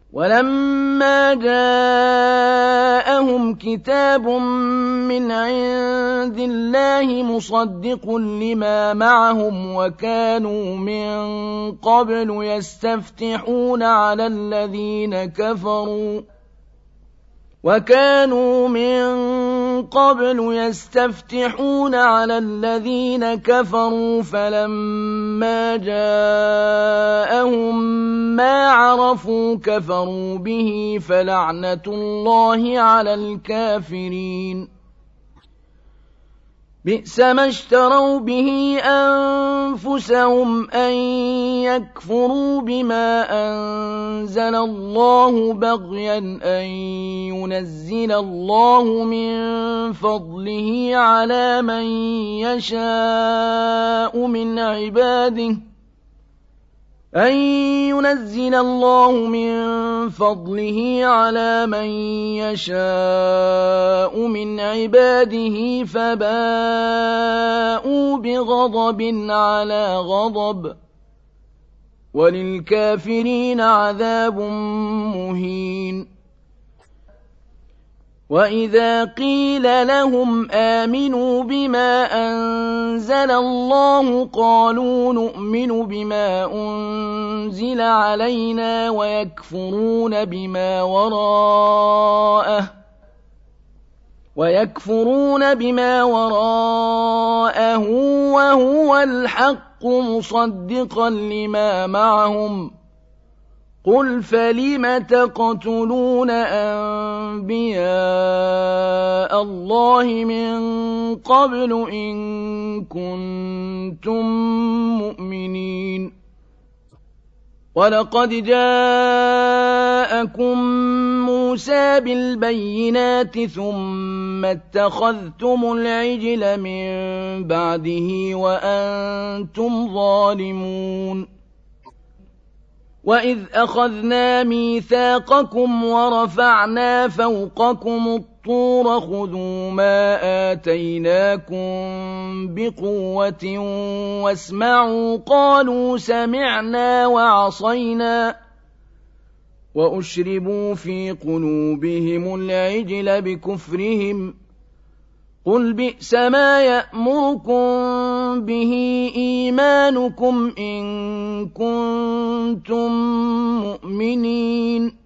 ولما جاءهم كتاب من عند الله مصدق لما معهم وكانوا من قبل يستفتحون على الذين كفروا فلما جاءهم ما عرفوا كفروا به فلعنة الله على الكافرين بئس ما اشتروا به أنفسهم أن يكفروا بما أنزل الله بغيا أن ينزل الله من فضله على من يشاء من عباده فباءوا بغضب على غضب وللكافرين عذاب مهين وإذا قيل لهم آمنوا بما أنزل الله قالوا نؤمن بما أنزل علينا ويكفرون بما وراءه وهو الحق مصدقا لما معهم قل فلم تقتلون أنبياء الله من قبل إن كنتم مؤمنين ولقد جاءكم موسى بالبينات ثم اتخذتم العجل من بعده وأنتم ظالمون وإذ أخذنا ميثاقكم ورفعنا فوقكم الطور خذوا ما آتيناكم بقوة واسمعوا قالوا سمعنا وعصينا وأشربوا في قلوبهم العجل بكفرهم قل بئس ما يأمركم به إيمانكم إن كنتم مؤمنين